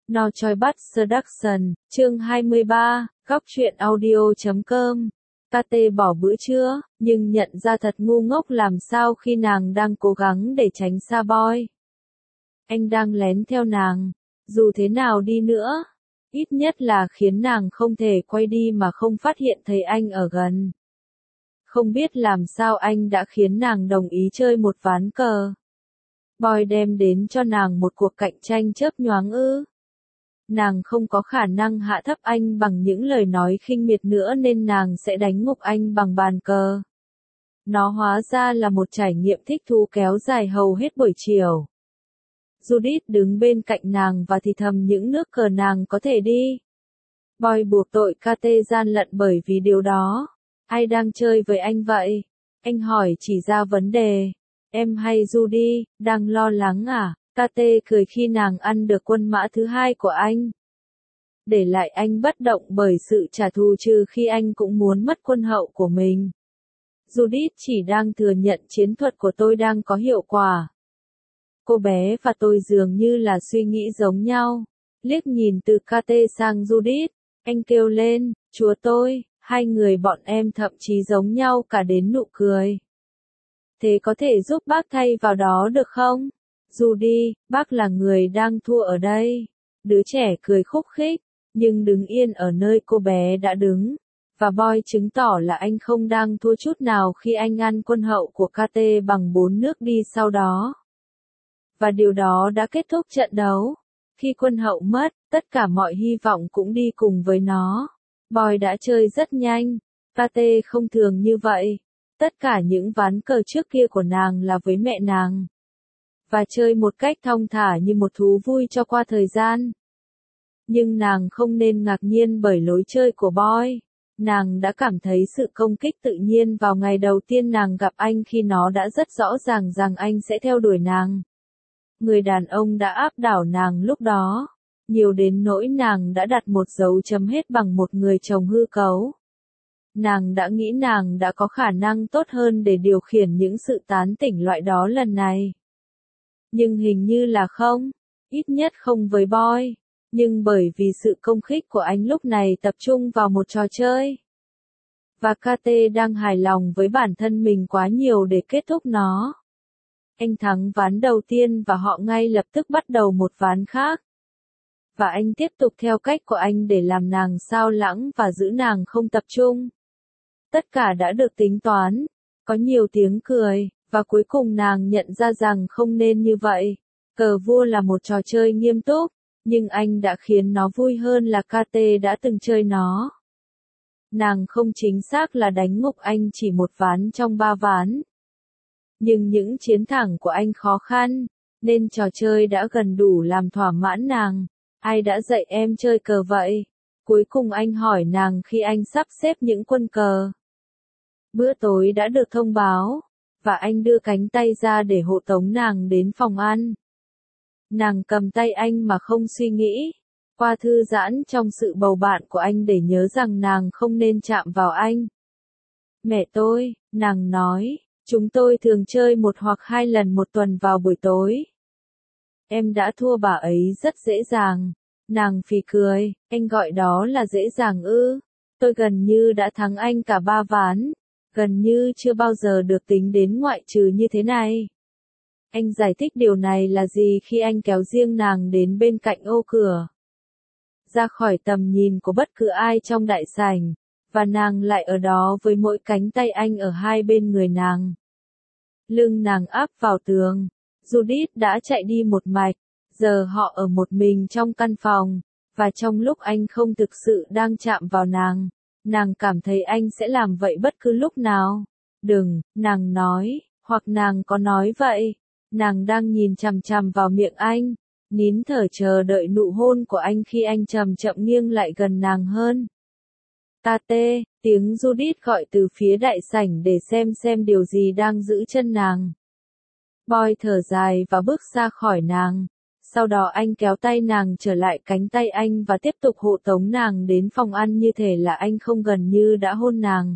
No Choi Bắt Seduction, chương 23, góc truyện audio.com. KT bỏ bữa trưa, nhưng nhận ra thật ngu ngốc làm sao khi nàng đang cố gắng để tránh xa boy. Anh đang lén theo nàng, dù thế nào đi nữa, ít nhất là khiến nàng không thể quay đi mà không phát hiện thấy anh ở gần. Không biết làm sao anh đã khiến nàng đồng ý chơi một ván cờ. Boy đem đến cho nàng một cuộc cạnh tranh chớp nhoáng ư. Nàng không có khả năng hạ thấp anh bằng những lời nói khinh miệt nữa nên nàng sẽ đánh ngục anh bằng bàn cờ. Nó hóa ra là một trải nghiệm thích thú kéo dài hầu hết buổi chiều. Judith đứng bên cạnh nàng và thì thầm những nước cờ nàng có thể đi. Boy buộc tội KT gian lận bởi vì điều đó. Ai đang chơi với anh vậy? Anh hỏi chỉ ra vấn đề. Em hay Judy, đang lo lắng à? KT cười khi nàng ăn được quân mã thứ hai của anh. Để lại anh bất động bởi sự trả thù trừ khi anh cũng muốn mất quân hậu của mình. Judith chỉ đang thừa nhận chiến thuật của tôi đang có hiệu quả. Cô bé và tôi dường như là suy nghĩ giống nhau. Liếc nhìn từ KT sang Judith, anh kêu lên, chúa tôi, hai người bọn em thậm chí giống nhau cả đến nụ cười. Thế có thể giúp bác thay vào đó được không? Judy, bác là người đang thua ở đây. Đứa trẻ cười khúc khích, nhưng đứng yên ở nơi cô bé đã đứng. Và Boy chứng tỏ là anh không đang thua chút nào khi anh ăn quân hậu của KT bằng 4 nước đi sau đó. Và điều đó đã kết thúc trận đấu. Khi quân hậu mất, tất cả mọi hy vọng cũng đi cùng với nó. Boy đã chơi rất nhanh. KT không thường như vậy. Tất cả những ván cờ trước kia của nàng là với mẹ nàng. Và chơi một cách thong thả như một thú vui cho qua thời gian. Nhưng nàng không nên ngạc nhiên bởi lối chơi của Boy. Nàng đã cảm thấy sự công kích tự nhiên vào ngày đầu tiên nàng gặp anh khi nó đã rất rõ ràng rằng anh sẽ theo đuổi nàng. Người đàn ông đã áp đảo nàng lúc đó. Nhiều đến nỗi nàng đã đặt một dấu chấm hết bằng một người chồng hư cấu. Nàng đã nghĩ nàng đã có khả năng tốt hơn để điều khiển những sự tán tỉnh loại đó lần này. Nhưng hình như là không, ít nhất không với Boy, nhưng bởi vì sự công kích của anh lúc này tập trung vào một trò chơi. Và KT đang hài lòng với bản thân mình quá nhiều để kết thúc nó. Anh thắng ván đầu tiên và họ ngay lập tức bắt đầu một ván khác. Và anh tiếp tục theo cách của anh để làm nàng xao lãng và giữ nàng không tập trung. Tất cả đã được tính toán, có nhiều tiếng cười. Và cuối cùng nàng nhận ra rằng không nên như vậy. Cờ vua là một trò chơi nghiêm túc, nhưng anh đã khiến nó vui hơn là KT đã từng chơi nó. Nàng không chính xác là đánh ngục anh chỉ một ván trong 3 ván. Nhưng những chiến thắng của anh khó khăn, nên trò chơi đã gần đủ làm thỏa mãn nàng. Ai đã dạy em chơi cờ vậy? Cuối cùng anh hỏi nàng khi anh sắp xếp những quân cờ. Bữa tối đã được thông báo. Và anh đưa cánh tay ra để hộ tống nàng đến phòng ăn. Nàng cầm tay anh mà không suy nghĩ. Qua thư giãn trong sự bầu bạn của anh để nhớ rằng nàng không nên chạm vào anh. Mẹ tôi, nàng nói, chúng tôi thường chơi 1 hoặc 2 lần một tuần vào buổi tối. Em đã thua bà ấy rất dễ dàng. Nàng phì cười, anh gọi đó là dễ dàng ư. Tôi gần như đã thắng anh cả 3 ván. Gần như chưa bao giờ được tính đến ngoại trừ như thế này. Anh giải thích điều này là gì khi anh kéo riêng nàng đến bên cạnh ô cửa. Ra khỏi tầm nhìn của bất cứ ai trong đại sảnh, và nàng lại ở đó với mỗi cánh tay anh ở hai bên người nàng. Lưng nàng áp vào tường. Judith đã chạy đi một mạch, giờ họ ở một mình trong căn phòng, và trong lúc anh không thực sự đang chạm vào nàng. Nàng cảm thấy anh sẽ làm vậy bất cứ lúc nào. Đừng, nàng nói, hoặc nàng có nói vậy. Nàng đang nhìn chằm chằm vào miệng anh, nín thở chờ đợi nụ hôn của anh khi anh chậm chậm nghiêng lại gần nàng hơn. KT, tiếng Judith gọi từ phía đại sảnh để xem điều gì đang giữ chân nàng. Boy thở dài và bước ra khỏi nàng. Sau đó anh kéo tay nàng trở lại cánh tay anh và tiếp tục hộ tống nàng đến phòng ăn như thể là anh không gần như đã hôn nàng.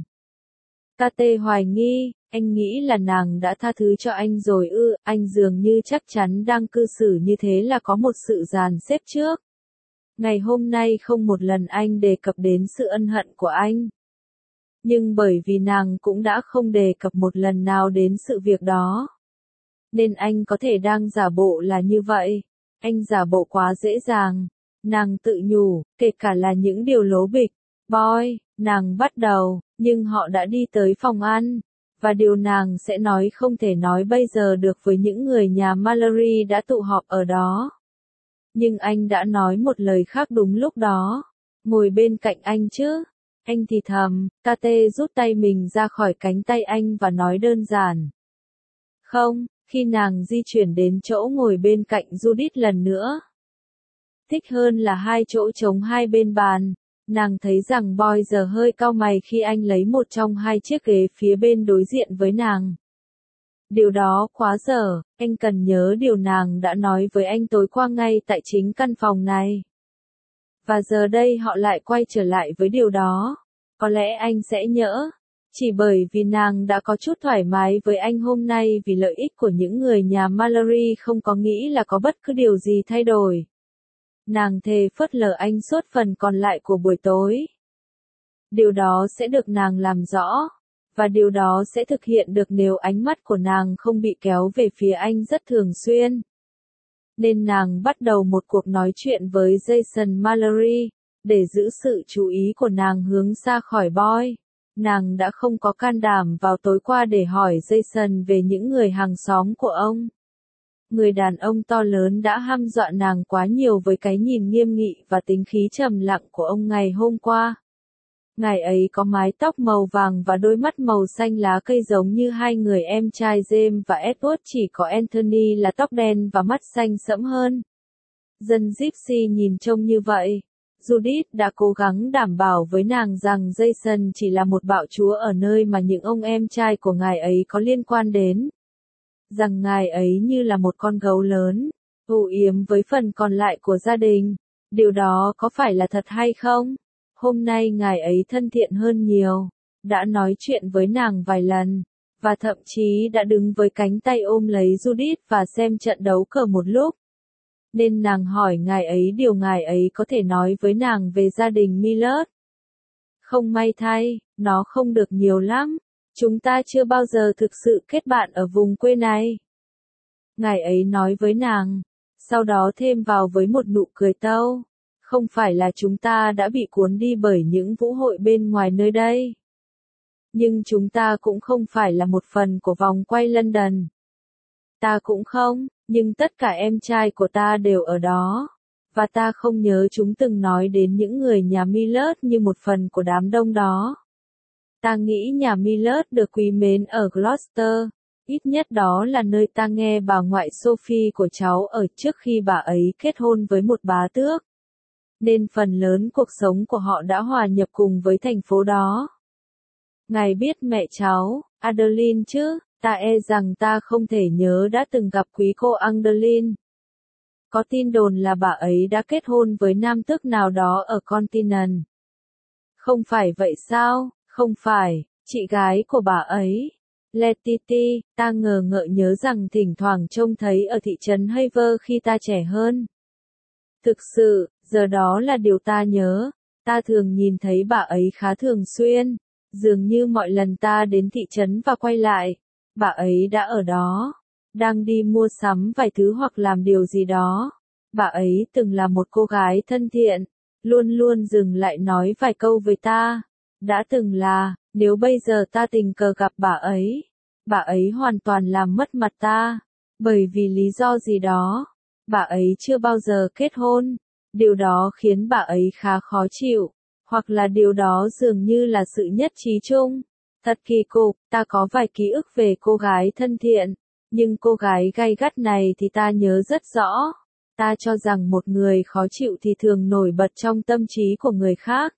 KT hoài nghi, anh nghĩ là nàng đã tha thứ cho anh rồi ư, anh dường như chắc chắn đang cư xử như thế là có một sự dàn xếp trước. Ngày hôm nay không một lần anh đề cập đến sự ân hận của anh. Nhưng bởi vì nàng cũng đã không đề cập một lần nào đến sự việc đó. Nên anh có thể đang giả bộ là như vậy. Anh giả bộ quá dễ dàng. Nàng tự nhủ, kể cả là những điều lố bịch. Boy, nàng bắt đầu, nhưng họ đã đi tới phòng ăn. Và điều nàng sẽ nói không thể nói bây giờ được với những người nhà Mallory đã tụ họp ở đó. Nhưng anh đã nói một lời khác đúng lúc đó. Ngồi bên cạnh anh chứ. Anh thì thầm, KT rút tay mình ra khỏi cánh tay anh và nói đơn giản. Không, khi nàng di chuyển đến chỗ ngồi bên cạnh Judith lần nữa. Thích hơn là hai chỗ trống hai bên bàn. Nàng thấy rằng Boy giờ hơi cau mày khi anh lấy một trong hai chiếc ghế phía bên đối diện với nàng. Điều đó quá dở, anh cần nhớ điều nàng đã nói với anh tối qua ngay tại chính căn phòng này. Và giờ đây họ lại quay trở lại với điều đó. Có lẽ anh sẽ nhỡ. Chỉ bởi vì nàng đã có chút thoải mái với anh hôm nay vì lợi ích của những người nhà Mallory không có nghĩ là có bất cứ điều gì thay đổi. Nàng thề phớt lờ anh suốt phần còn lại của buổi tối. Điều đó sẽ được nàng làm rõ. Và điều đó sẽ thực hiện được nếu ánh mắt của nàng không bị kéo về phía anh rất thường xuyên. Nên nàng bắt đầu một cuộc nói chuyện với Jason Mallory, để giữ sự chú ý của nàng hướng xa khỏi Boy. Nàng đã không có can đảm vào tối qua để hỏi Jason về những người hàng xóm của ông. Người đàn ông to lớn đã hăm dọa nàng quá nhiều với cái nhìn nghiêm nghị và tính khí trầm lặng của ông ngày hôm qua. Ngài ấy có mái tóc màu vàng và đôi mắt màu xanh lá cây giống như hai người em trai James và Edward, chỉ có Anthony là tóc đen và mắt xanh sẫm hơn. Dân Gypsy nhìn trông như vậy. Judith đã cố gắng đảm bảo với nàng rằng Jason chỉ là một bạo chúa ở nơi mà những ông em trai của ngài ấy có liên quan đến. Rằng ngài ấy như là một con gấu lớn, âu yếm với phần còn lại của gia đình. Điều đó có phải là thật hay không? Hôm nay ngài ấy thân thiện hơn nhiều, đã nói chuyện với nàng vài lần, và thậm chí đã đứng với cánh tay ôm lấy Judith và xem trận đấu cờ một lúc. Nên nàng hỏi ngài ấy điều ngài ấy có thể nói với nàng về gia đình Millard. Không may thay, nó không được nhiều lắm. Chúng ta chưa bao giờ thực sự kết bạn ở vùng quê này. Ngài ấy nói với nàng, sau đó thêm vào với một nụ cười tâu. Không phải là chúng ta đã bị cuốn đi bởi những vũ hội bên ngoài nơi đây. Nhưng chúng ta cũng không phải là một phần của vòng quay London. Ta cũng không, nhưng tất cả em trai của ta đều ở đó. Và ta không nhớ chúng từng nói đến những người nhà Millard như một phần của đám đông đó. Ta nghĩ nhà Millard được quý mến ở Gloucester. Ít nhất đó là nơi ta nghe bà ngoại Sophie của cháu ở trước khi bà ấy kết hôn với một bá tước. Nên phần lớn cuộc sống của họ đã hòa nhập cùng với thành phố đó. Ngài biết mẹ cháu, Adeline chứ, ta e rằng ta không thể nhớ đã từng gặp quý cô Adeline. Có tin đồn là bà ấy đã kết hôn với nam tước nào đó ở Continent. Không phải vậy sao? Không phải, chị gái của bà ấy. Letty, ta ngờ ngợ nhớ rằng thỉnh thoảng trông thấy ở thị trấn Haver khi ta trẻ hơn. Thực sự, giờ đó là điều ta nhớ. Ta thường nhìn thấy bà ấy khá thường xuyên. Dường như mọi lần ta đến thị trấn và quay lại, bà ấy đã ở đó. Đang đi mua sắm vài thứ hoặc làm điều gì đó. Bà ấy từng là một cô gái thân thiện. Luôn luôn dừng lại nói vài câu với ta. Đã từng là, nếu bây giờ ta tình cờ gặp bà ấy hoàn toàn làm mất mặt ta. Bởi vì lý do gì đó. Bà ấy chưa bao giờ kết hôn. Điều đó khiến bà ấy khá khó chịu. Hoặc là điều đó dường như là sự nhất trí chung. Thật kỳ cục, ta có vài ký ức về cô gái thân thiện. Nhưng cô gái gay gắt này thì ta nhớ rất rõ. Ta cho rằng một người khó chịu thì thường nổi bật trong tâm trí của người khác.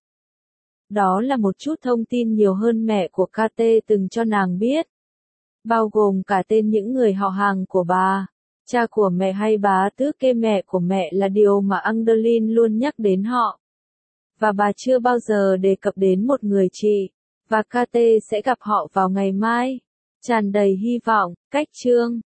Đó là một chút thông tin nhiều hơn mẹ của KT từng cho nàng biết. Bao gồm cả tên những người họ hàng của bà. Cha của mẹ hay bá tước kê mẹ của mẹ là điều mà Adeline luôn nhắc đến họ. Và bà chưa bao giờ đề cập đến một người chị. Và KT sẽ gặp họ vào ngày mai. Tràn đầy hy vọng, cách chương.